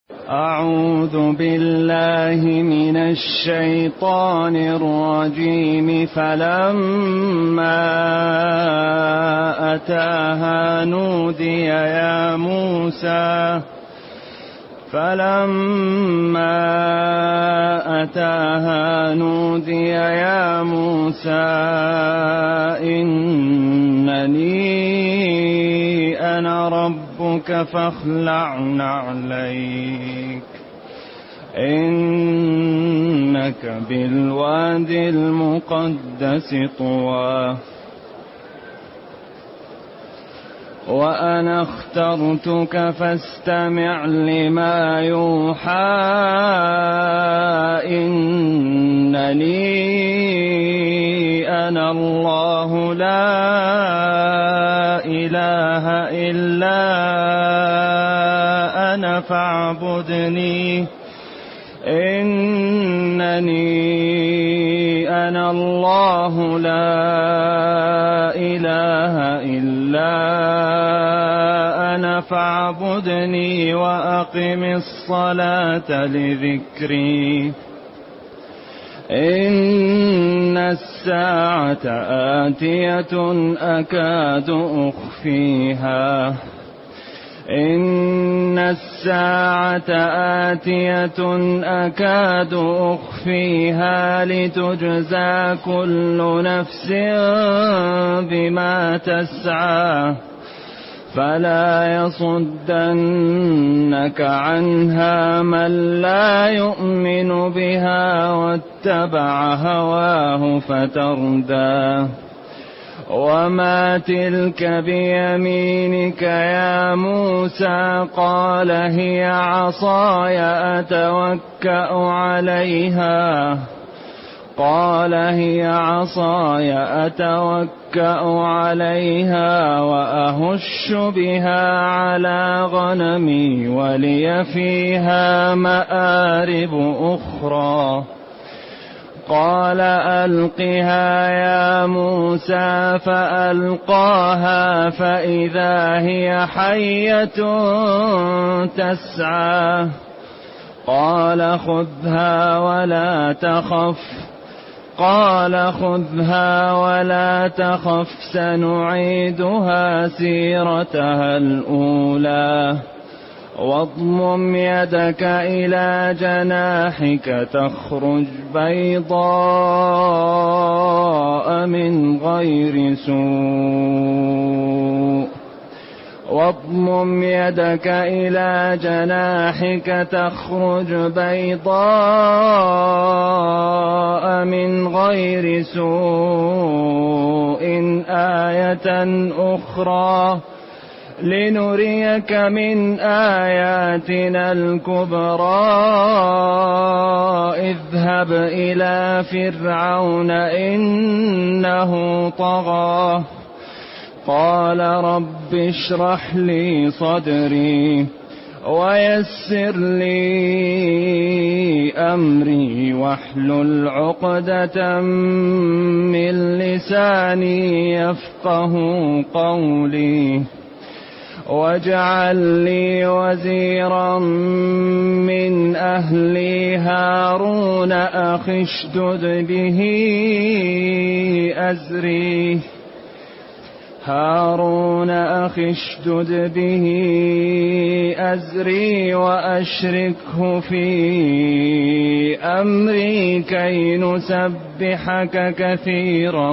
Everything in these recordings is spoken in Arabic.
أعوذ بالله من الشيطان الرجيم. فلما أتاها نودي يا موسى إنني أنا ربك فاخلع نعليك إنك بالواد المقدس طوى وأنا اخترتك فاستمع لما يوحى إنني أنا الله لا إله إلا أنا فاعبدني إنني أنا الله لا إله إلا أنا فاعبدني وأقم الصلاة لذكري إن الساعة آتية أكاد أخفيها لتجزى كل نفس بما تسعى فلا يصدنك عنها من لا يؤمن بها واتبع هواه فتردى وما تلك بيمينك يا موسى قال هي عصاي أتوكأ عليها وأهش بها على غنمي ولي فيها مآرب أخرى قال ألقها يا موسى فألقاها فإذا هي حية تسعى قال خذها ولا تخف سنعيدها سيرتها الأولى واضمم يدك إلى جناحك تخرج بيضاء من غير سوء آية أخرى لنريك من آياتنا الكبرى اذهب إلى فرعون إنه طغى قال رب اشرح لي صدري ويسر لي أمري واحلل عقدة من لساني يفقه قولي واجعل لي وزيرا من أهلي هارون أخي اشدد به أزري وأشركه في أمري كي نسبحك كثيرا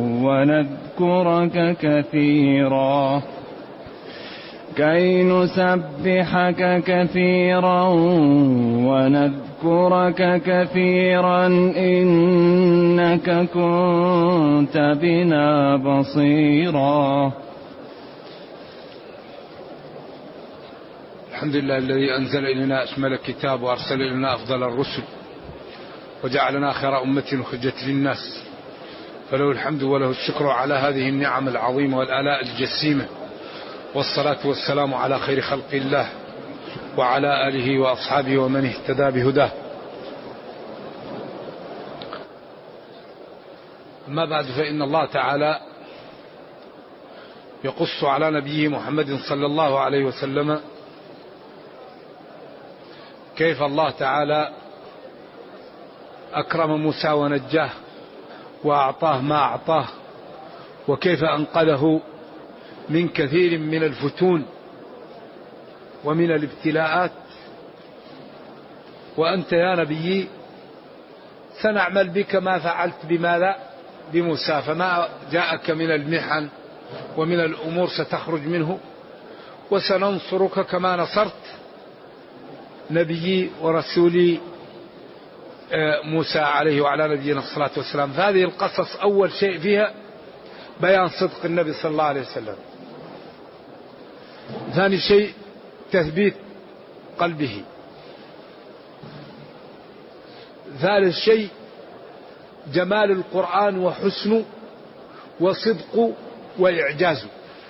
ونذكرك كثيرا إنك كنت بنا بصيرا. الحمد لله الذي أنزل إلينا أشمل الكتاب وأرسل إلينا أفضل الرسل وجعلنا خير أمة أخرجت للناس فله الحمد وله الشكر على هذه النعم العظيمة والآلاء الجسيمة والصلاة والسلام على خير خلق الله وعلى آله وأصحابه ومن اهتدى بهداه. أما بعد فإن الله تعالى يقص على نبيه محمد صلى الله عليه وسلم كيف الله تعالى أكرم موسى ونجاه وأعطاه ما أعطاه، وكيف أنقذه من كثير من الفتون ومن الابتلاءات. وأنت يا نبي سنعمل بك ما فعلت بماذا؟ بموسى، فما جاءك من المحن ومن الأمور ستخرج منه، وسننصرك كما نصرت نبيي ورسولي موسى عليه وعلى نبينا الصلاة والسلام. فهذه القصص أول شيء فيها بيان صدق النبي صلى الله عليه وسلم. ثاني شيء تثبيت قلبه. ثالث شيء جمال القرآن وحسنه وصدقه وإعجازه.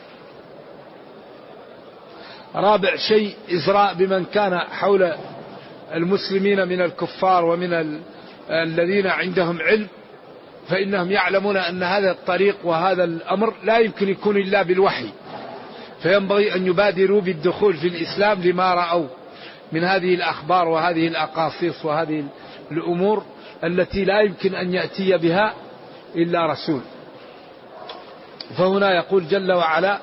رابع شيء إزراء بمن كان حول المسلمين من الكفار ومن الذين عندهم علم، فإنهم يعلمون أن هذا الطريق وهذا الأمر لا يمكن يكون إلا بالوحي، فينبغي أن يبادروا بالدخول في الإسلام لما رأوا من هذه الأخبار وهذه الأقاصيص وهذه الأمور التي لا يمكن أن يأتي بها إلا رسول. فهنا يقول جل وعلا: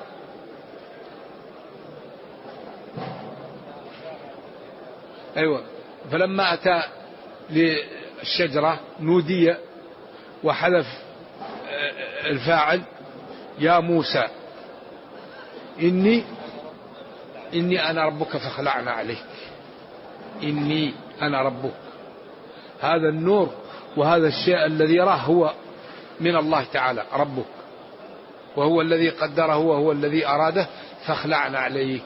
أيوة، فلما أتى للشجرة نودي وحذف الفاعل: يا موسى إني أنا ربك فاخلعنا عليك. إني أنا ربك، هذا النور وهذا الشيء الذي يراه هو من الله تعالى ربك، وهو الذي قدره وهو الذي أراده، فاخلعنا عليك.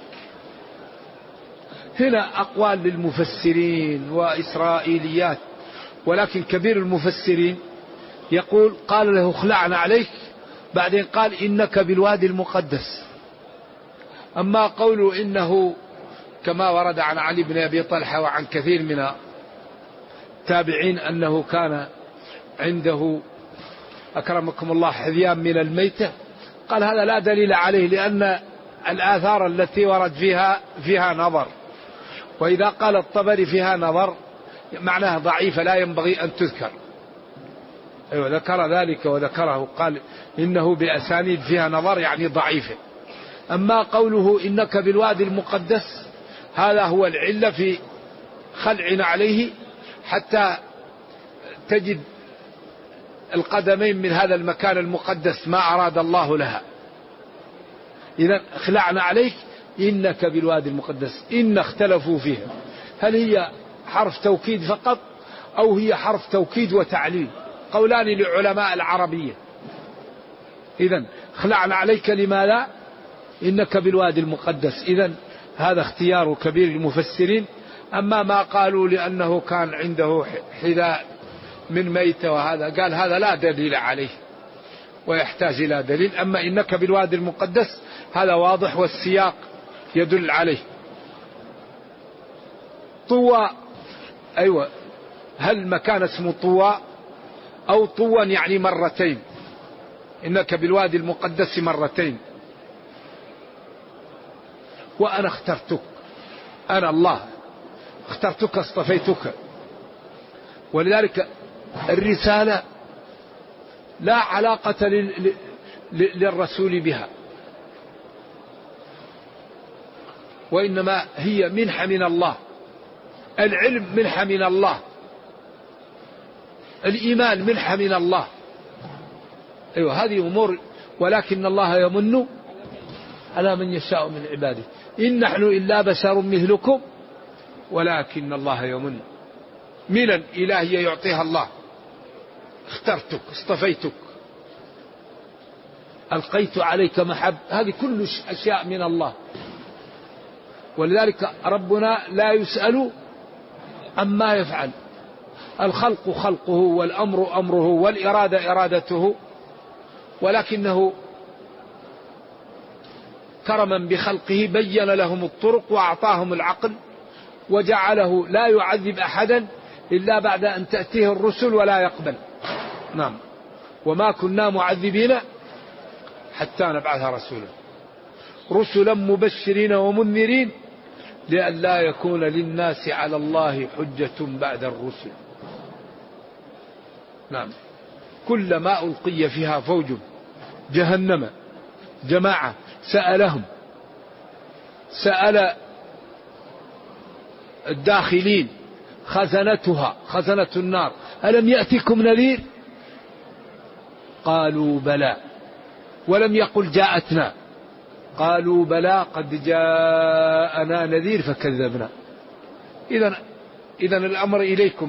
هنا أقوال للمفسرين وإسرائيليات، ولكن كبير المفسرين يقول قال له اخلعنا عليك، بعدين قال إنك بالوادي المقدس. أما قوله إنه كما ورد عن علي بن أبي طلحة وعن كثير من التابعين أنه كان عنده أكرمكم الله حذيان من الميتة، قال هذا لا دليل عليه، لأن الآثار التي ورد فيها نظر، وإذا قال الطبري فيها نظر معناها ضعيفة لا ينبغي أن تذكر. أيوة، ذكر ذلك وذكره، قال إنه بأسانيد فيها نظر يعني ضعيفة. أما قوله إنك بالوادي المقدس هذا هو العلة في خلعنا عليه، حتى تجد القدمين من هذا المكان المقدس ما أراد الله لها. إذا خلعنا عليك إنك بالوادي المقدس. إن اختلفوا فيها هل هي حرف توكيد فقط أو هي حرف توكيد وتعليل، قولان لعلماء العربية. إذا خلعنا عليك لماذا؟ إنك بالوادي المقدس. إذا هذا اختيار كبير المفسرين. أما ما قالوا لأنه كان عنده حذاء من ميتة وهذا، قال هذا لا دليل عليه ويحتاج إلى دليل. أما إنك بالوادي المقدس هذا واضح والسياق يدل عليه. طوى، أيوة، هل مكان اسمه طوى أو طوى يعني مرتين؟ إنك بالوادي المقدس مرتين. وأنا اخترتك، أنا الله اخترتك اصطفيتك. ولذلك الرسالة لا علاقة للرسول بها، وإنما هي منحة من الله. العلم منحة من الله، الإيمان منحة من الله. أيوة، هذه أمور، ولكن الله يمن على من يشاء من عباده. إن نحن إلا بشر مثلكم ولكن الله يمن. منا إلهية يعطيها الله. اخترتك، اصطفيتك، ألقيت عليك محب، هذه كل أشياء من الله. ولذلك ربنا لا يسأل عما يفعل. الخلق خلقه والأمر أمره والإرادة إرادته، ولكنه كرما بخلقه بين لهم الطرق وأعطاهم العقل، وجعله لا يعذب أحدا إلا بعد أن تأتيه الرسل ولا يقبل. نعم، وما كنا معذبين حتى نبعث رسولا، رسلا مبشرين ومنذرين لئلا يكون للناس على الله حجة بعد الرسل. نعم. كلما ألقي فيها فوج جهنم جماعة سأل الداخلين خزنتها، خزنة النار: ألم يأتكم نذير؟ قالوا بلى. ولم يقل جاءتنا، قالوا بلى قد جاءنا نذير فكذبنا. إذن الأمر إليكم.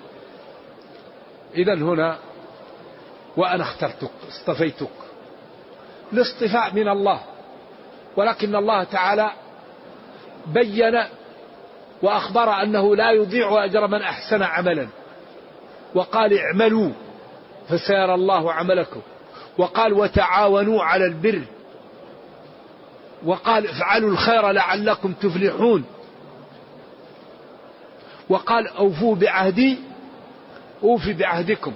إذن هنا وأنا اخترتك، اصطفيتك. الاصطفاء من الله، ولكن الله تعالى بين وأخبر أنه لا يضيع أجر من أحسن عملا، وقال: اعملوا فسيرى الله عملكم، وقال: وتعاونوا على البر، وقال: افعلوا الخير لعلكم تفلحون، وقال: أوفوا بعهدي أوفي بعهدكم،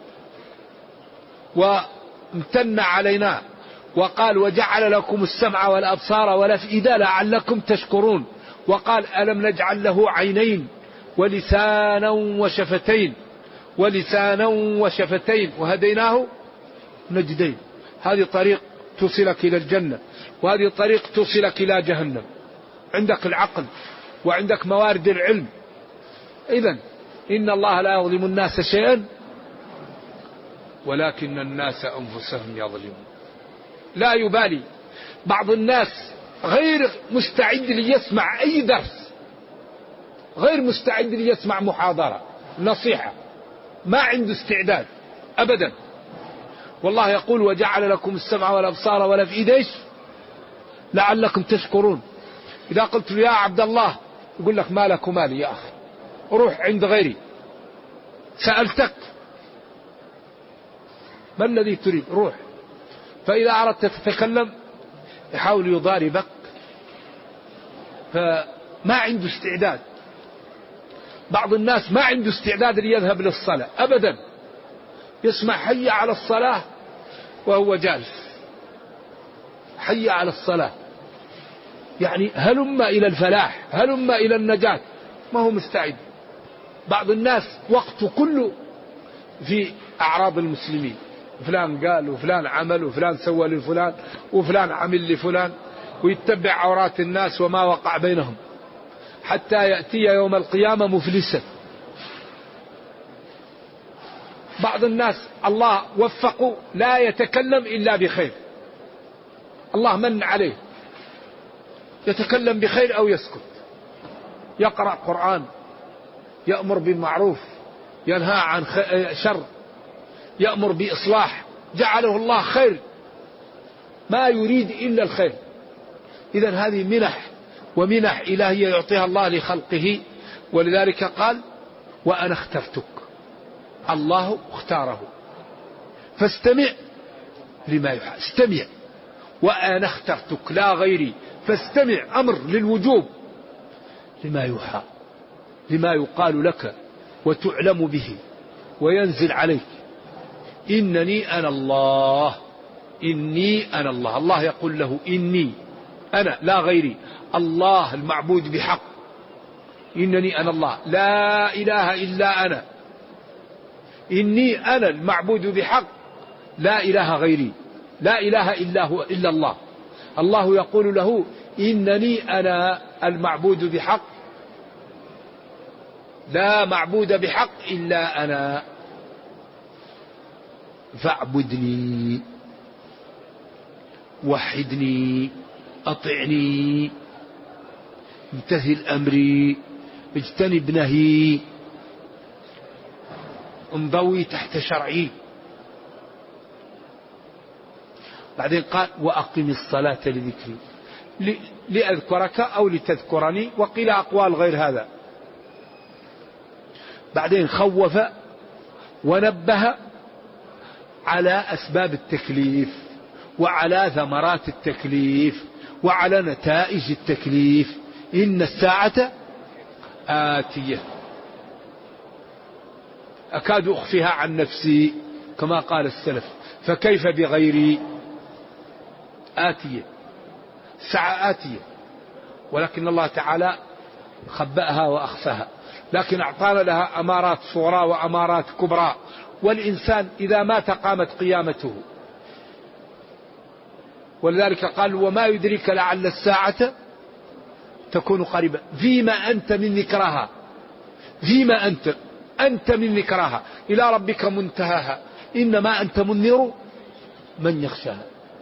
وامتن علينا، وقال: وجعل لكم السمع والأبصار والأفئدة لعلكم تشكرون، وقال: ألم نجعل له عينين ولسانا وشفتين وهديناه نجدين. هذه طريق توصلك إلى الجنة، وهذه طريق توصلك إلى جهنم. عندك العقل وعندك موارد العلم. إذن إن الله لا يظلم الناس شيئا ولكن الناس أنفسهم يظلمون. لا يبالي. بعض الناس غير مستعد ليسمع أي درس، غير مستعد ليسمع محاضرة نصيحة، ما عنده استعداد أبدا. والله يقول: وجعل لكم السمع والأبصار والأفئدة لعلكم تشكرون. إذا قلت له: يا عبد الله، يقول لك: ما لك ومالي يا أخي، روح عند غيري. سألتك ما الذي تريد؟ روح. فإذا أردت تتكلم يحاول يضاربك، فما عنده استعداد. بعض الناس ما عنده استعداد ليذهب للصلاة أبدا، يسمع حي على الصلاة وهو جالس، حي على الصلاة، يعني هلم إلى الفلاح، هلم إلى النجاة، ما هو مستعد. بعض الناس وقته كله في أعراض المسلمين، فلان قال وفلان عمل وفلان سوى لفلان وفلان عمل لفلان، ويتبع عورات الناس وما وقع بينهم، حتى يأتي يوم القيامة مفلسا. بعض الناس الله وفقه لا يتكلم إلا بخير، الله من عليه، يتكلم بخير أو يسكت، يقرأ قرآن، يأمر بالمعروف، ينهى عن شر، يأمر بإصلاح، جعله الله خير، ما يريد إلا الخير. إذن هذه منح ومنح إلهية يعطيها الله لخلقه. ولذلك قال: وأنا اخترتك. الله اختاره، فاستمع لما يوحى. استمع، وأنا اخترتك لا غيري، فاستمع، أمر للوجوب، لما يوحى، لما يقال لك وتعلم به وينزل عليك. إنني أنا الله، إني أنا الله. الله يقول له: إني أنا لا غيري، الله المعبود بحق، إنني أنا الله لا إله إلا أنا، إني أنا المعبود بحق لا إله غيري، لا إله إلا هو إلا الله. الله يقول له: إنني أنا المعبود بحق، لا معبود بحق إلا أنا، فاعبدني، وحدني، أطعني، امتثل أمري، اجتنب نهي، انضوي تحت شرعي. بعدين قال: وأقم الصلاة لذكري، لأذكرك أو لتذكرني، وقيل أقوال غير هذا. بعدين خوف ونبه على أسباب التكليف، وعلى ثمرات التكليف، وعلى نتائج التكليف. إن الساعة آتية أكاد أخفيها عن نفسي، كما قال السلف، فكيف بغيري؟ آتية، الساعة آتية، ولكن الله تعالى خبأها وأخفاها، لكن أعطانا لها أمارات صغرى وأمارات كبرى. والإنسان إذا مات قامت قيامته، ولذلك قال وما يدريك لعل الساعة تكون قريبا. فيما أنت من ذكرها، فيما أنت من ذكرها، إلى ربك منتهاها، إنما أنت منذر من يخشاها.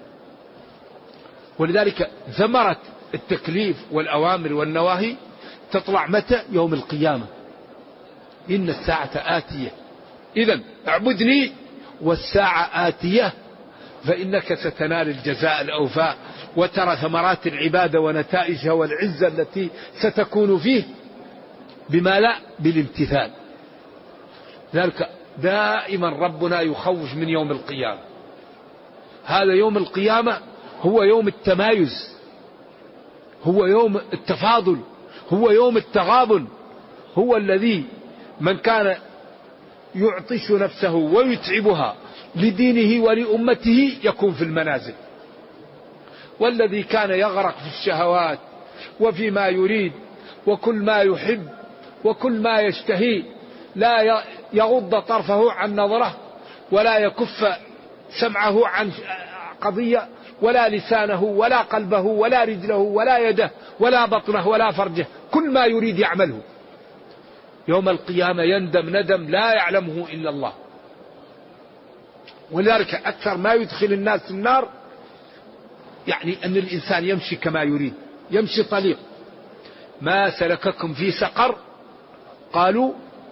ولذلك ثمرة التكليف والأوامر والنواهي تطلع متى؟ يوم القيامة. إن الساعة آتية، إذن اعبدني والساعة آتية، فإنك ستنال الجزاء الأوفاء وترى ثمرات العبادة ونتائجها والعزة التي ستكون فيه بما لا بالامتثال. ذلك دائما ربنا يخوف من يوم القيامة. هذا يوم القيامة هو يوم التمايز، هو يوم التفاضل، هو يوم التغابن، هو الذي من كان يعطش نفسه ويتعبها لدينه ولأمته يكون في المنازل، والذي كان يغرق في الشهوات وفيما يريد وكل ما يحب وكل ما يشتهي لا يغض طرفه عن نظره ولا يكف سمعه عن قضية ولا لسانه ولا قلبه ولا رجله ولا يده ولا بطنه ولا فرجه، كل ما يريد يعمله، يوم القيامة يندم ندم لا يعلمه إلا الله. ولذلك أكثر ما يدخل الناس النار يعني أن الإنسان يمشي كما يريد، يمشي طليق. ما سلككم في سقر؟ قالوا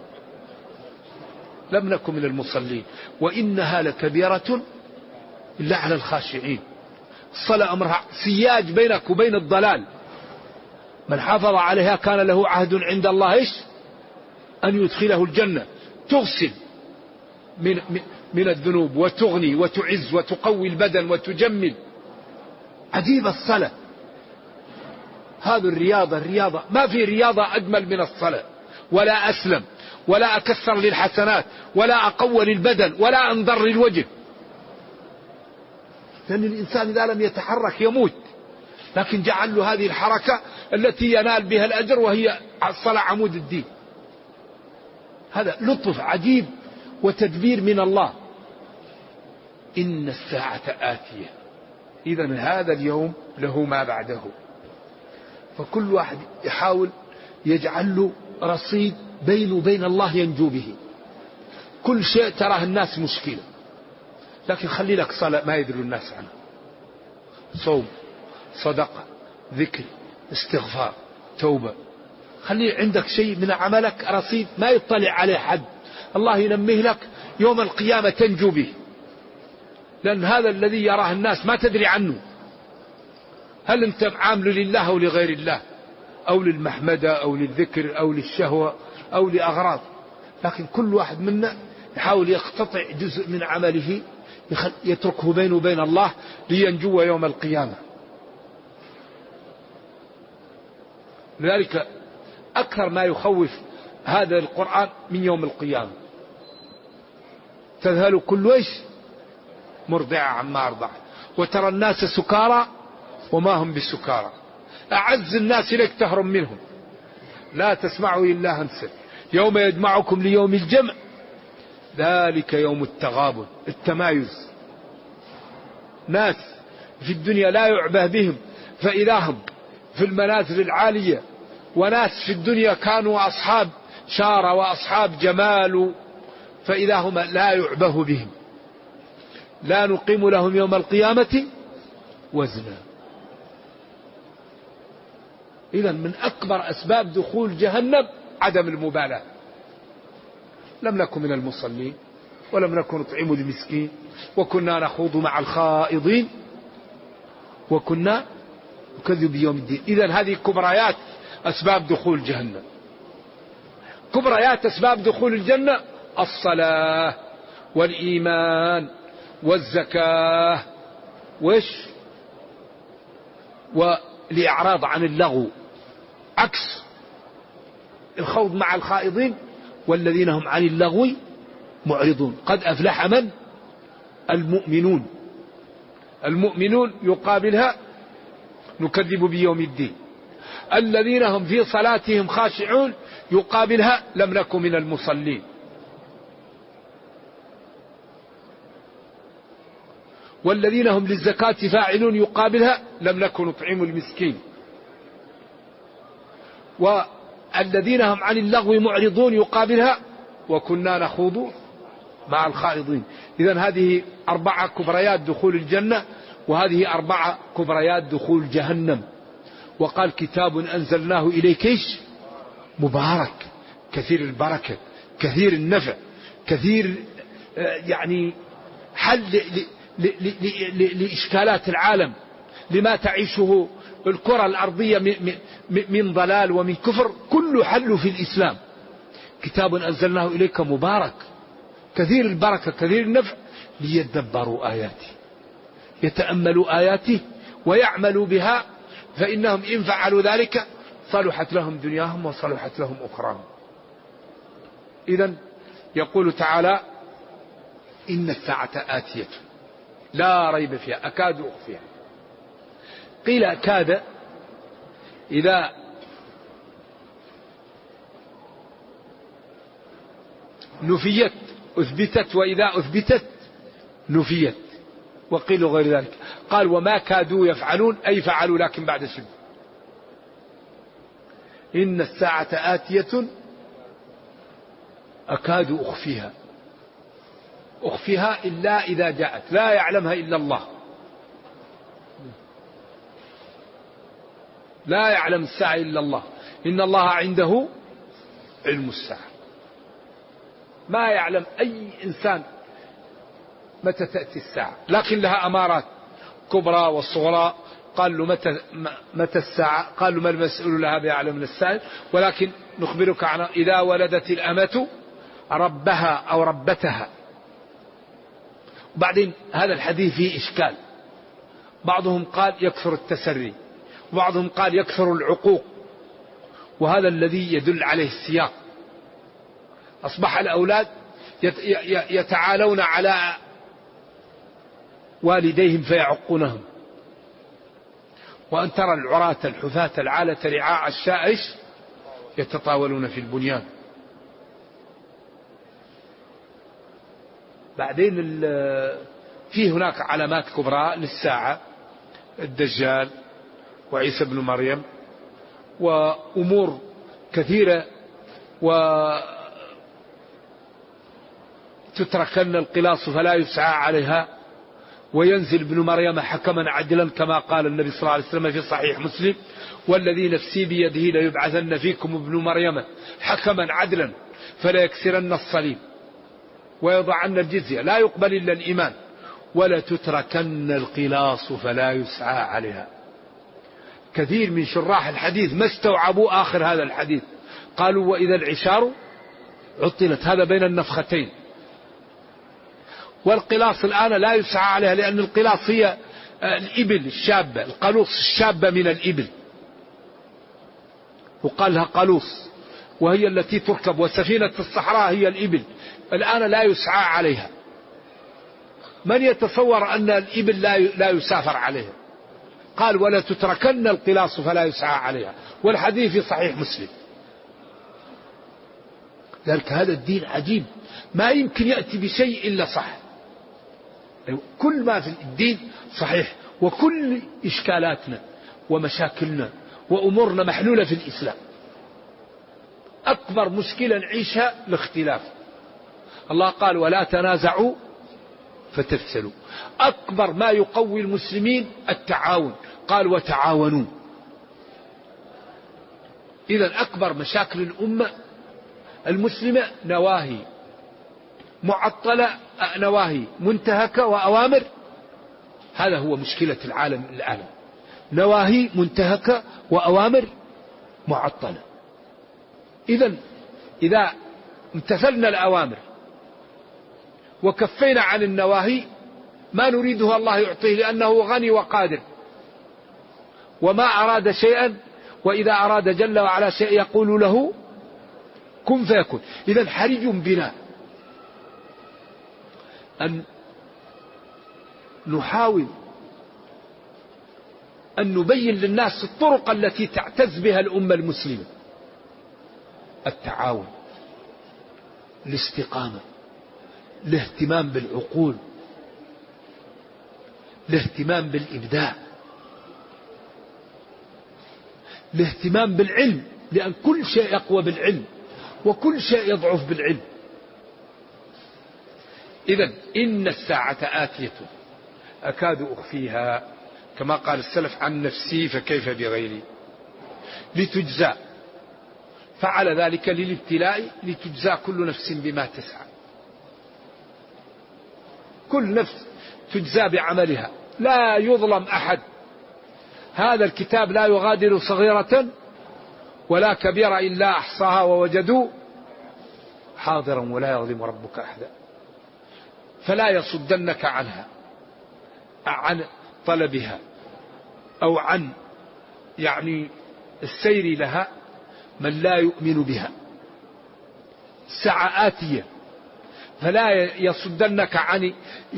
لم نكن من المصلين وإنها لكبيرة إلا على الخاشعين. الصلاة أمرها سياج بينك وبين الضلال، من حافظ عليها كان له عهد عند الله إيش؟ أن يدخله الجنة، تغسل من الذنوب وتغني وتعز وتقوي البدن وتجمل. عجيب الصلاة، هذه الرياضة ما في رياضة أجمل من الصلاة، ولا أسلم ولا أكثر للحسنات ولا أقوى للبدن ولا أنضر للوجه. لأن الإنسان إذا لم يتحرك يموت، لكن جعل له هذه الحركة التي ينال بها الأجر، وهي الصلاة عمود الدين. هذا لطف عجيب وتدبير من الله. إن الساعة آتية، إذن هذا اليوم له ما بعده، فكل واحد يحاول يجعل له رصيد بينه وبين الله ينجو به. كل شيء تراه الناس مشكلة، لكن خلي لك صلاة ما يدري الناس عنها، صوم، صدقة، ذكر، استغفار، توبة. خلي عندك شيء من عملك رصيد ما يطلع عليه حد، الله ينميه لك يوم القيامة تنجو به. لأن هذا الذي يراه الناس ما تدري عنه، هل أنت عامل لله أو لغير الله، أو للمحمدة أو للذكر أو للشهوة أو لأغراض. لكن كل واحد منا يحاول يقتطع جزء من عمله يتركه بينه وبين الله لينجو يوم القيامة. لذلك أكثر ما يخوف هذا القرآن من يوم القيامة. تذهل كل إيش مرضعة عما أرضعت وترى الناس سكارى وما هم بسكارى، أعز الناس إليك تهرم منهم، لا تسمعوا إلا همسا، يوم يجمعكم ليوم الجمع ذلك يوم التغابن، التمايز. ناس في الدنيا لا يعبه بهم فإذا هم في المنازل العالية، وناس في الدنيا كانوا أصحاب شارة وأصحاب جمال فإذا هم لا يعبه بهم، لا نقيم لهم يوم القيامة وزنا. إذن من أكبر أسباب دخول جهنم عدم المبالاة. لم نكن من المصلين ولم نكن نطعم المسكين وكنا نخوض مع الخائضين وكنا نكذب بيوم الدين. إذن هذه كبريات أسباب دخول جهنم. كبريات أسباب دخول الجنة الصلاة والإيمان والزكاة والإعراض عن اللغو، عكس الخوض مع الخائضين والذين هم عن اللغو معرضون. قد أفلح من؟ المؤمنون. المؤمنون يقابلها نكذب بيوم الدين. الذين هم في صلاتهم خاشعون يقابلها لم نكن من المصلين. والذين هم للزكاة فاعلون يقابلها لم نكن نطعم المسكين. والذين هم عن اللغو معرضون يقابلها وكنا نخوض مع الخائضين. إذن هذه 4 كبريات دخول الجنة، وهذه 4 كبريات دخول جهنم. وقال كتاب أنزلناه إليك إيش؟ مبارك، كثير البركة، كثير النفع، كثير يعني حل لإشكالات العالم، لما تعيشه الكرة الأرضية من ضلال ومن كفر، كله حل في الإسلام. كتاب أنزلناه إليك مبارك كثير البركة كثير النفع ليدبروا آياته، يتأملوا آياته ويعملوا بها، فإنهم إن فعلوا ذلك صلحت لهم دنياهم وصلحت لهم أخراهم. إذن يقول تعالى إن الساعة آتية لا ريب فيها أكاد أخفيها. قيل أكاد إذا نفيت أثبتت، وإذا أثبتت نفيت، وقيل غير ذلك. قال وما كادوا يفعلون أي فعلوا لكن بعد شبه. إن الساعة آتية أكاد أخفيها، أخفيها إلا إذا جاءت لا يعلمها إلا الله، لا يعلم الساعة إلا الله. إن الله عنده علم الساعة، ما يعلم أي إنسان متى تأتي الساعة، لكن لها أمارات كبرى والصغرى. قال له متى الساعة؟ قال له ما المسؤول لها بأعلم من السائل، ولكن نخبرك عن إذا ولدت الأمة ربها أو ربتها. وبعدين هذا الحديث فيه إشكال، بعضهم قال يكثر التسري، وبعضهم قال يكثر العقوق، وهذا الذي يدل عليه السياق. أصبح الأولاد يتعالون على والديهم فيعقونهم، وأن ترى العراة الحفاة العالة رعاع الشاء يتطاولون في البنيان. بعدين في هناك علامات كبرى للساعة، الدجال وعيسى بن مريم وأمور كثيرة، وتتركن القلاص فلا يسعى عليها، وينزل ابن مريم حكما عدلا كما قال النبي صلى الله عليه وسلم في صحيح مسلم والذي نفسي بيده ليبعثن فيكم ابن مريم حكما عدلا فلا يكسرن الصليب ويضعن الجزية لا يقبل إلا الإيمان ولا تتركن القلاص فلا يسعى عليها. كثير من شراح الحديث ما استوعبوا آخر هذا الحديث، قالوا وإذا العشار عطلت، هذا بين النفختين. والقلاص الآن لا يسعى عليها، لأن القلاص هي الإبل الشابة، القلوص الشابة من الإبل، وقال لها قلوص، وهي التي تركب، وسفينة الصحراء هي الإبل. الآن لا يسعى عليها. من يتصور أن الإبل لا يسافر عليها؟ قال ولا تتركن القلاص فلا يسعى عليها، والحديث في صحيح مسلم. ذلك هذا الدين عجيب، ما يمكن يأتي بشيء إلا صح. كل ما في الدين صحيح، وكل إشكالاتنا ومشاكلنا وأمورنا محلولة في الإسلام. أكبر مشكلة نعيشها الاختلاف. الله قال ولا تنازعوا فتفشلوا. أكبر ما يقوي المسلمين التعاون، قال وتعاونوا. إذن أكبر مشاكل الأمة المسلمة نواهي معطلة، نواهي منتهكة وأوامر. هذا هو مشكلة العالم الآن، نواهي منتهكة وأوامر معطلة. إذن إذا امتثلنا الأوامر وكفينا عن النواهي ما نريده الله يعطيه، لأنه غني وقادر، وما أراد شيئا وإذا أراد جل وعلا شيء يقول له كن فيكون. إذن حري بنا أن نحاول أن نبين للناس الطرق التي تعتز بها الأمة المسلمة: التعاون، الاستقامة، الاهتمام بالعقول، الاهتمام بالإبداع، الاهتمام بالعلم، لأن كل شيء يقوى بالعلم وكل شيء يضعف بالعلم. إذن إن الساعة آتية أكاد أخفيها، كما قال السلف: عن نفسي فكيف بغيري، لتجزى. فعل ذلك للابتلاء، لتجزى كل نفس بما تسعى. كل نفس تجزى بعملها، لا يظلم أحد. هذا الكتاب لا يغادر صغيرة ولا كبيرة إلا أحصاها ووجدوا حاضرا ولا يظلم ربك أحدا. فلا يصدنك عنها، عن طلبها أو عن السير لها، من لا يؤمن بها. الساعة آتية، فلا يصدنك عن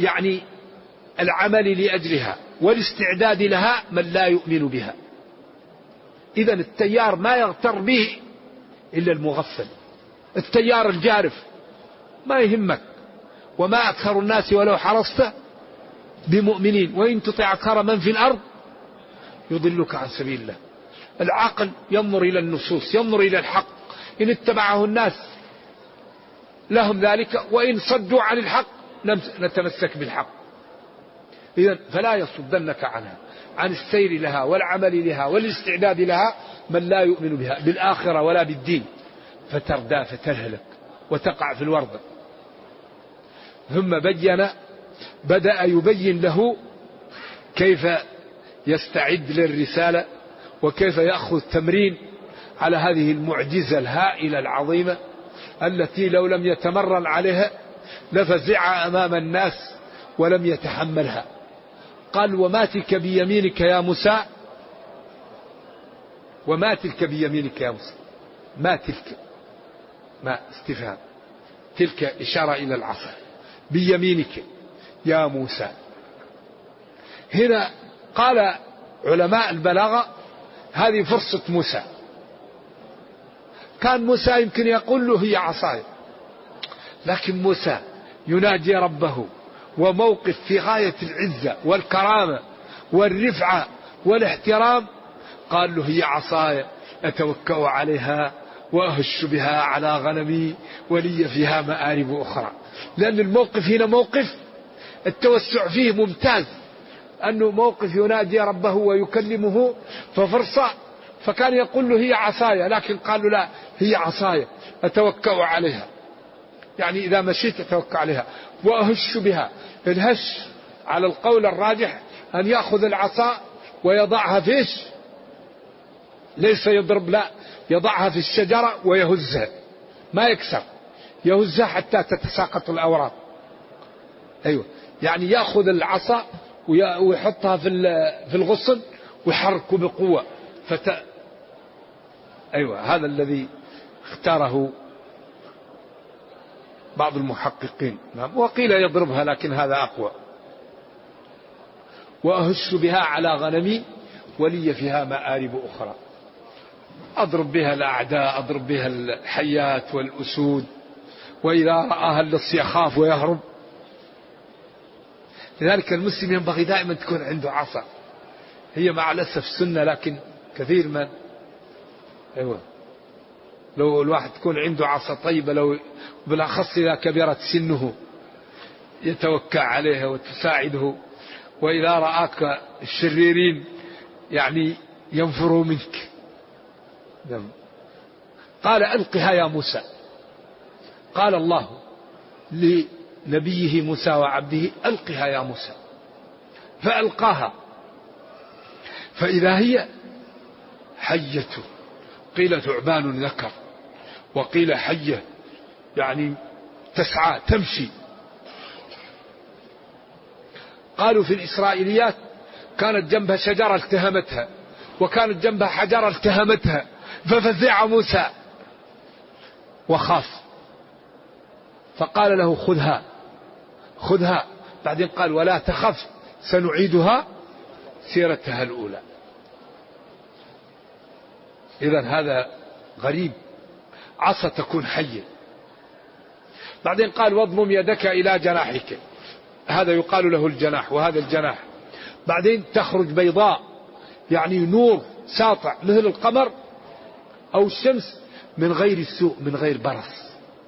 العمل لأجلها والاستعداد لها من لا يؤمن بها. إذن التيار ما يغتر به إلا المغفل. التيار الجارف ما يهمك، وما أكثر الناس ولو حرصت بمؤمنين، وإن تطع أكثر من في الأرض يضلك عن سبيل الله. العقل ينظر إلى النصوص، ينظر إلى الحق، إن اتبعه الناس لهم ذلك، وإن صدوا عن الحق لم نتمسك بالحق. إذن فلا يصدنك عنها، عن السير لها والعمل لها والاستعداد لها، من لا يؤمن بها بالآخرة ولا بالدين، فتردى فتهلك وتقع في الورطة. ثم بدأ يبين له كيف يستعد للرسالة، وكيف يأخذ تمرين على هذه المعجزة الهائلة العظيمة التي لو لم يتمرن عليها لفزع أمام الناس ولم يتحملها. قال: وما تلك بيمينك يا موسى؟ وما تلك بيمينك يا موسى؟ ما تلك، ما استفهام، تلك إشارة إلى العصا، بيمينك يا موسى. هنا قال علماء البلاغة: هذه فرصة موسى. كان موسى يمكن يقول له: هي عصاي، لكن موسى يناجي ربه، وموقف في غاية العزة والكرامة والرفعة والاحترام، قال له: هي عصاي أتوكأ عليها وأهش بها على غنمي ولي فيها مآرب أخرى. لأن الموقف هنا موقف التوسع فيه ممتاز، أنه موقف يناجي ربه ويكلمه، ففرصة. فكان يقول له: هي عصاي، لكن قال له: لا، هي عصاي أتوكأ عليها، يعني إذا مشيت أتوكأ عليها وأهش بها. الهش على القول الراجح أن يأخذ العصا ويضعها فيش، ليس يضرب، لا، يضعها في الشجرة ويهزها، ما يكسر، يهزها حتى تتساقط الأوراق. أيوة، يعني يأخذ العصا ويحطها في الغصن ويحركه بقوة أيوة، هذا الذي اختاره بعض المحققين. وقيل يضربها، لكن هذا أقوى. وأهش بها على غنمي ولي فيها مآرب أخرى، أضرب بها الأعداء، أضرب بها الحيات والأسود، وإذا رآها اللص يخاف ويهرب. لذلك المسلم ينبغي دائما تكون عنده عصا. هي مع الأسف سنة، لكن كثير من لو الواحد تكون عنده عصا طيبة، لو بالأخص إذا كبرت سنه يتوكى عليها وتساعده، وإذا رآك الشريرين ينفروا منك. قال: ألقها يا موسى. قال الله لنبيه موسى وعبده: ألقها يا موسى. فألقاها، فإذا هي حية، قيل ثعبان ذكر، وقيل حية تسعى تمشي. قالوا في الإسرائيليات كانت جنبها شجرة التهمتها، وكانت جنبها حجرة التهمتها، ففزع موسى وخاف، فقال له: خذها. بعدين قال: ولا تخف سنعيدها سيرتها الأولى. إذن هذا غريب، عصا تكون حية. بعدين قال واضمم يدك إلى جناحك، هذا يقال له الجناح وهذا الجناح. بعدين تخرج بيضاء يعني نور ساطع مثل القمر أو الشمس من غير سوء من غير برص.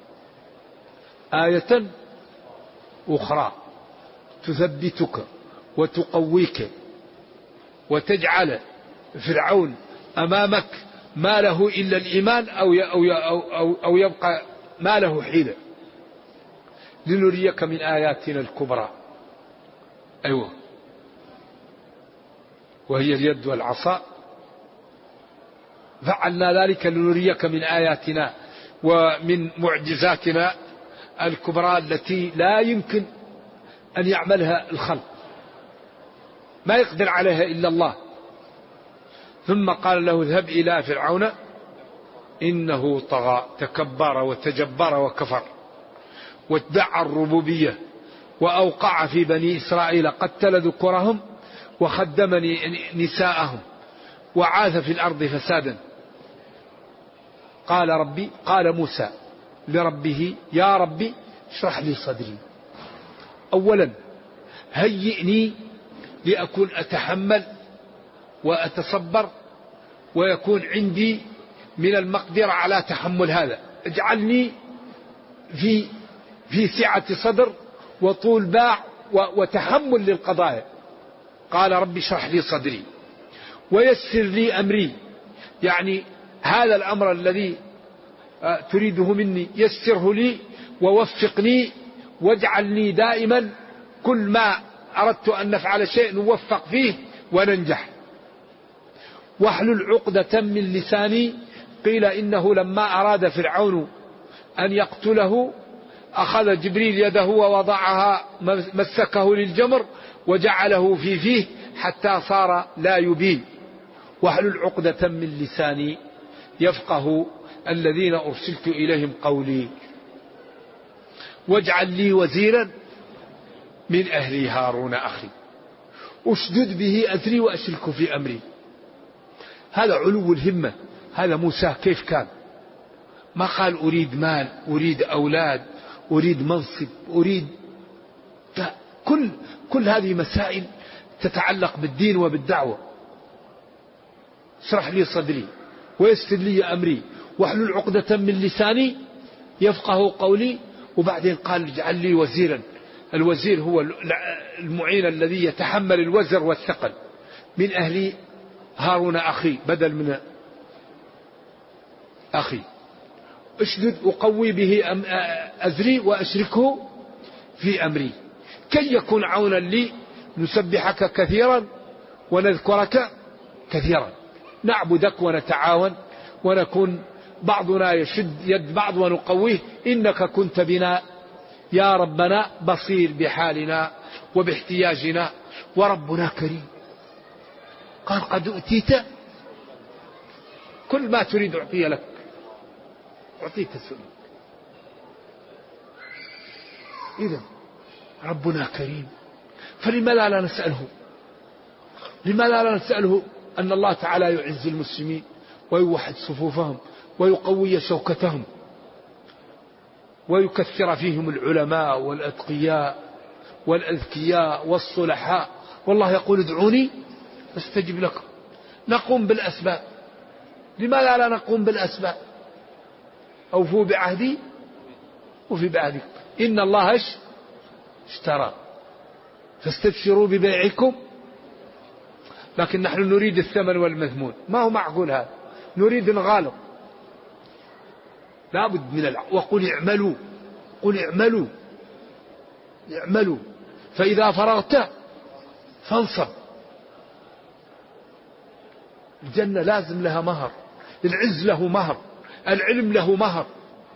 آية أخرى تثبتك وتقويك وتجعل فرعون أمامك ما له إلا الإيمان أو يبقى ما له حيلة، لنريك من آياتنا الكبرى. أيوة، وهي اليد والعصا. فعلنا ذلك لنريك من آياتنا ومن معجزاتنا الكبرى التي لا يمكن أن يعملها الخلق، ما يقدر عليها إلا الله. ثم قال له اذهب إلى فرعون إنه طغى، تكبر وتجبر وكفر وادعى الربوبية وأوقع في بني إسرائيل، قتل ذكورهم وخدم نساءهم وعاث في الأرض فسادا. قال موسى لربه يا ربي اشرح لي صدري، أولا هيئني لأكون أتحمل وأتصبر ويكون عندي من المقدرة على تحمل هذا، اجعلني في سعة صدر وطول باع وتحمل للقضايا. قال ربي اشرح لي صدري ويسر لي أمري، يعني هذا الأمر الذي تريده مني يسره لي ووفقني واجعلني دائما كل ما أردت أن نفعل شيء نوفق فيه وننجح. واحلل عقدة من لساني، قيل إنه لما أراد فرعون أن يقتله أخذ جبريل يده ووضعها مسكه للجمر وجعله في فيه حتى صار لا يبين. واحلل عقدة من لساني يفقه الذين أرسلت إليهم قولي. واجعل لي وزيرا من أهلي هارون أخي أشدد به أزري وأشركه في أمري. هذا علو الهمة. هذا موسى كيف كان؟ ما قال أريد مال، أريد أولاد، أريد منصب، أريد كل هذه مسائل تتعلق بالدين وبالدعوة. اشرح لي صدري ويسر لي أمري واحلل عقدة من لساني يفقه قولي. وبعدين قال اجعل لي وزيرا. الوزير هو المعين الذي يتحمل الوزر والثقل. من أهلي هارون أخي بدل من أخي. اشدد أقوي به أزري وأشركه في أمري كي يكون عونا لي نسبحك كثيرا ونذكرك كثيرا، نعبدك ونتعاون ونكون بعضنا يشد يد بعض ونقويه، إنك كنت بنا يا ربنا بصير بحالنا وباحتياجنا وربنا كريم. قال قد أؤتيت كل ما تريد أعطي لك، أعطيك السؤال. إذا ربنا كريم، فلماذا لا نسأله؟ لماذا لا نسأله أن الله تعالى يعز المسلمين ويوحد صفوفهم ويقوي شوكتهم ويكثر فيهم العلماء والأتقياء والأذكياء والصلحاء. والله يقول ادعوني استجب لكم. نقوم بالأسباب. لماذا لا نقوم بالأسباب؟ أوفوا بعهدي وفي بعهدكم إن الله اشترى فاستبشروا ببيعكم. لكن نحن نريد الثمن والمثمون. ما هو معقول هذا، نريد نغالب. لابد من وقل اعملوا، قل اعملوا اعملوا فإذا فرغت فانصب. الجنة لازم لها مهر، العز له مهر، العلم له مهر،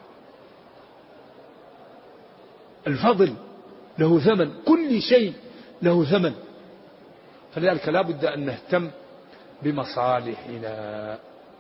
الفضل له ثمن، كل شيء له ثمن. فلذلك لا بد أن نهتم بمصالحنا.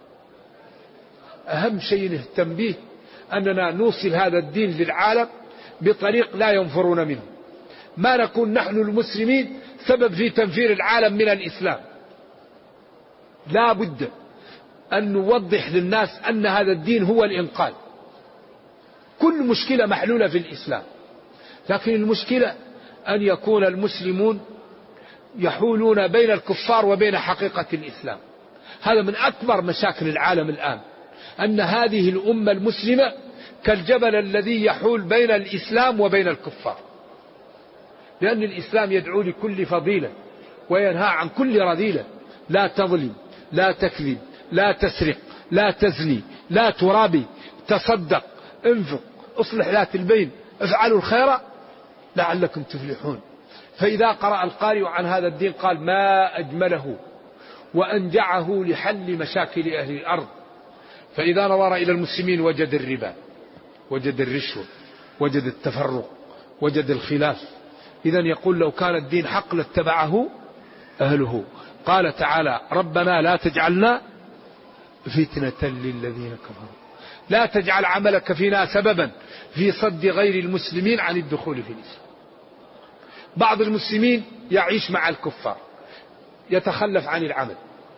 أهم شيء نهتم به أننا نوصل هذا الدين للعالم بطريق لا ينفرون منه. ما نكون نحن المسلمين سبب في تنفير العالم من الإسلام. لا بد أن نوضح للناس أن هذا الدين هو الإنقاذ. كل مشكلة محلولة في الإسلام، لكن المشكلة أن يكون المسلمون يحولون بين الكفار وبين حقيقة الإسلام. هذا من أكبر مشاكل العالم الآن، أن هذه الأمة المسلمة كالجبل الذي يحول بين الإسلام وبين الكفار، لأن الإسلام يدعو لكل فضيلة وينهى عن كل رذيلة. لا تظلم، لا تكذب، لا تسرق، لا تزني، لا ترابي، تصدق، انفق، اصلح ذات البين، افعلوا الخير لعلكم تفلحون. فإذا قرأ القارئ عن هذا الدين قال ما أجمله وأنجعه لحل مشاكل أهل الأرض. فإذا نظر إلى المسلمين وجد الربا، وجد الرشوة، وجد التفرق، وجد الخلاف. إذن يقول لو كان الدين حق لاتبعه أهله. قال تعالى ربنا لا تجعلنا فتنة للذين كفروا، لا تجعل عملك فينا سببا في صد غير المسلمين عن الدخول في الإسلام. بعض المسلمين يعيش مع الكفار، يتخلف عن العمل،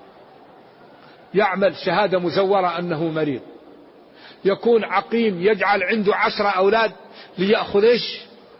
يعمل شهادة مزورة أنه مريض، يكون عقيم، يجعل عنده 10 أولاد ليأخذ إيش؟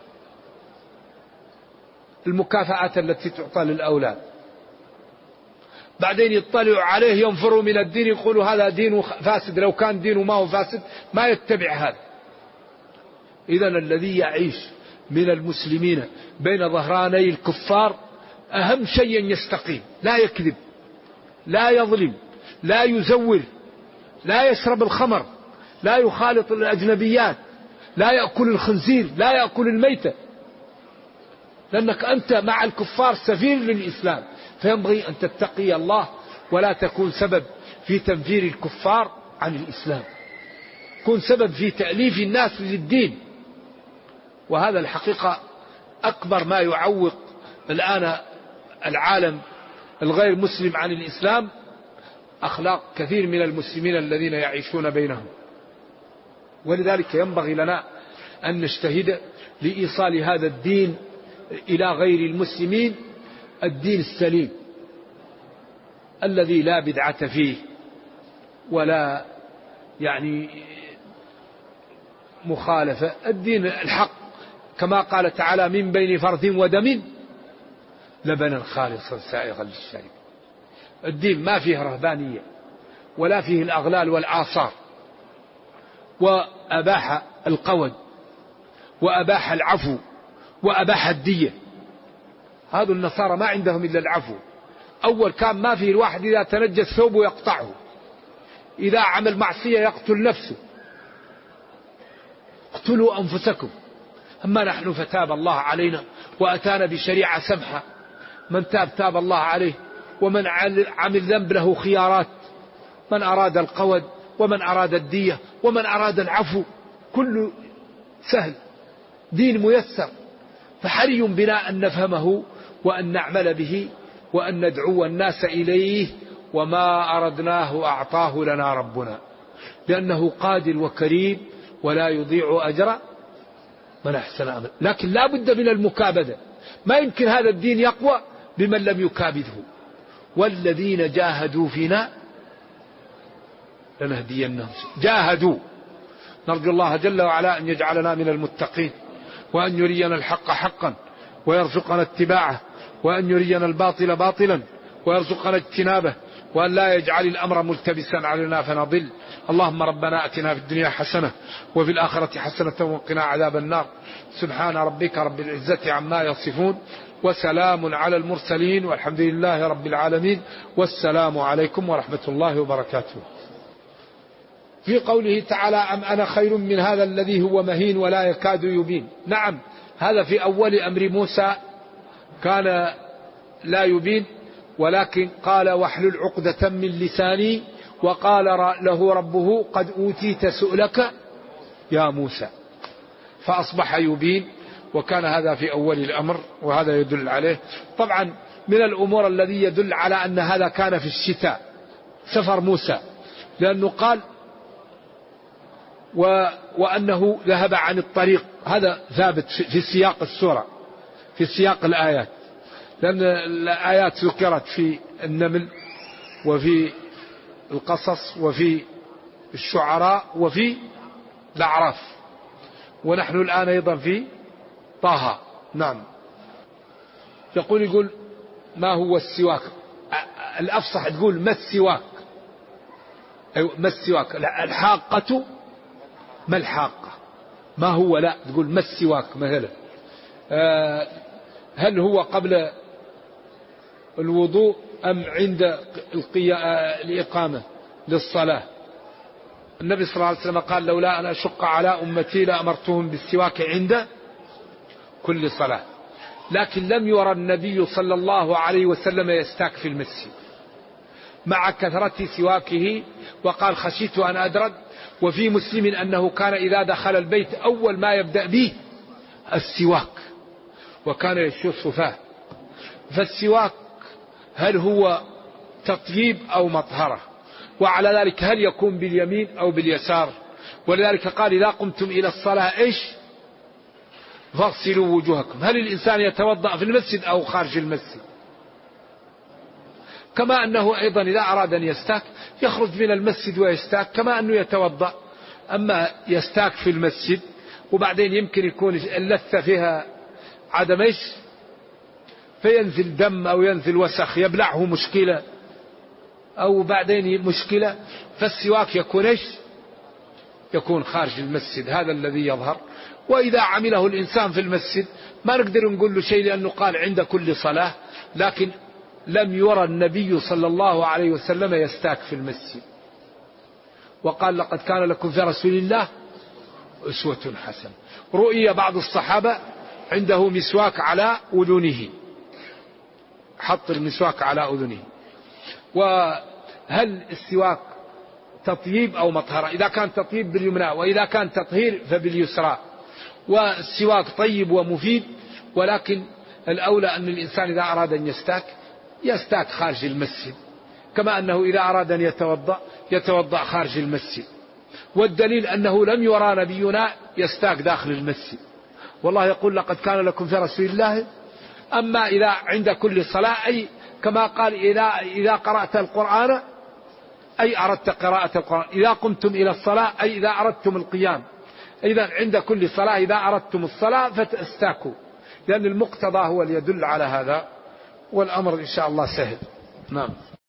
المكافآت التي تعطى للأولاد. بعدين يطلعوا عليه ينفروا من الدين، يقولوا هذا دين فاسد، لو كان دينه ما هو فاسد ما يتبع هذا. إذن الذي يعيش من المسلمين بين ظهراني الكفار أهم شيء يستقيم، لا يكذب، لا يظلم، لا يزور، لا يشرب الخمر، لا يخالط الأجنبيات، لا يأكل الخنزير، لا يأكل الميتة، لأنك أنت مع الكفار سفير للإسلام. فينبغي أن تتقي الله ولا تكون سبب في تنفير الكفار عن الإسلام، كون سبب في تأليف الناس للدين. وهذا الحقيقة أكبر ما يعوق الآن العالم الغير مسلم عن الإسلام، أخلاق كثير من المسلمين الذين يعيشون بينهم. ولذلك ينبغي لنا أن نجتهد لإيصال هذا الدين إلى غير المسلمين، الدين السليم الذي لا بدعة فيه ولا مخالفة، الدين الحق كما قال تعالى من بين فرث ودم لبنا خالصا سائغا للشارب. الدين ما فيه رهبانية ولا فيه الأغلال والآثار، وأباح القود وأباح العفو وأباح الدية. هذا النصارى ما عندهم إلا العفو. أول كان ما فيه الواحد إذا تنجس ثوبه يقطعه، إذا عمل معصية يقتل نفسه، اقتلوا أنفسكم. أما نحن فتاب الله علينا وأتانا بشريعة سمحة، من تاب الله عليه، ومن عمل ذنب له خيارات، من أراد القود ومن أراد الدية ومن أراد العفو، كل سهل، دين ميسر. فحري بنا أن نفهمه وأن نعمل به وأن ندعو الناس إليه، وما أردناه أعطاه لنا ربنا، لأنه قادر وكريم ولا يضيع أجر من أحسن عمل. لكن لا بد من المكابدة، ما يمكن هذا الدين يقوى بمن لم يكابده. والذين جاهدوا فينا لنهدينهم. جاهدوا، نرجو الله جل وعلا أن يجعلنا من المتقين، وأن يرينا الحق حقا ويرزقنا اتباعه، وأن يرينا الباطل باطلا ويرزقنا اجتنابه، وأن لا يجعل الأمر ملتبسا علينا فنضل. اللهم ربنا أتنا في الدنيا حسنة وفي الآخرة حسنة وقنا عذاب النار. سبحان ربك رب العزة عما يصفون، وسلام على المرسلين، والحمد لله رب العالمين، والسلام عليكم ورحمة الله وبركاته. في قوله تعالى أم أنا خير من هذا الذي هو مهين ولا يكاد يبين. نعم، هذا في أول أمر موسى كان لا يبين، ولكن قال واحلل عقدة من لساني، وقال له ربه قد أوتيت سؤلك يا موسى، فأصبح يبين. وكان هذا في أول الأمر، وهذا يدل عليه. طبعا من الأمور الذي يدل على أن هذا كان في الشتاء سفر موسى، لأنه قال وأنه ذهب عن الطريق، هذا ثابت في سياق السورة، في سياق الآيات، لأن الآيات ذكرت في النمل وفي القصص وفي الشعراء وفي الأعراف، ونحن الآن أيضا في طه. نعم. يقول ما هو السواك؟ الأفصح تقول ما السواك. أيوة ما السواك. الحاقة ما الحاقة، ما هو، لا تقول ما السواك مثلا. هل هو قبل الوضوء أم عند الإقامة للصلاة؟ النبي صلى الله عليه وسلم قال لولا أن أشق على أمتي لأمرتهم بالسواك عند كل صلاة، لكن لم يرى النبي صلى الله عليه وسلم يستاك في المسجد مع كثرة سواكه، وقال خشيت أن أدرد. وفي مسلم أنه كان إذا دخل البيت أول ما يبدأ به السواك، وكان يشف فاه. فالسواك هل هو تطييب أو مطهرة؟ وعلى ذلك هل يكون باليمين أو باليسار؟ ولذلك قال إذا قمتم إلى الصلاة إيش؟ فاغسلوا وجوهكم. هل الإنسان يتوضأ في المسجد أو خارج المسجد؟ كما أنه أيضا إذا أراد أن يستاك يخرج من المسجد ويستاك كما أنه يتوضأ. أما يستاك في المسجد وبعدين يمكن يكون اللثة فيها عدم إيش، فينزل دم أو ينزل وسخ يبلعه مشكلة، أو بعدين مشكلة، فالسواك يكون إيش؟ يكون خارج المسجد. هذا الذي يظهر. وإذا عمله الإنسان في المسجد ما نقدر نقول له شيء، لأنه قال عند كل صلاة، لكن لم يرى النبي صلى الله عليه وسلم يستاك في المسجد. وقال لقد كان لكم في رسول الله أسوة حسنة. رؤي بعض الصحابة عنده مسواك على أذنه، حط المسواك على أذنه. وهل السواك تطييب أو مطهرة؟ إذا كان تطييب باليمنى، وإذا كان تطهير فباليسرى. والسواك طيب ومفيد، ولكن الأولى أن الإنسان إذا أراد أن يستاك خارج المسجد، كما أنه إذا أراد أن يتوضأ خارج المسجد. والدليل أنه لم يرى نبينا يستاك داخل المسجد. والله يقول لقد كان لكم في رسول الله. أما إذا عند كل صلاة، أي كما قال إذا قرأت القرآن أي أردت قراءة القرآن، إذا قمتم إلى الصلاة أي إذا أردتم القيام. إذا عند كل صلاة إذا أردتم الصلاة فتستاكوا، لأن المقتضى هو اللي يدل على هذا، والأمر إن شاء الله سهل. نعم.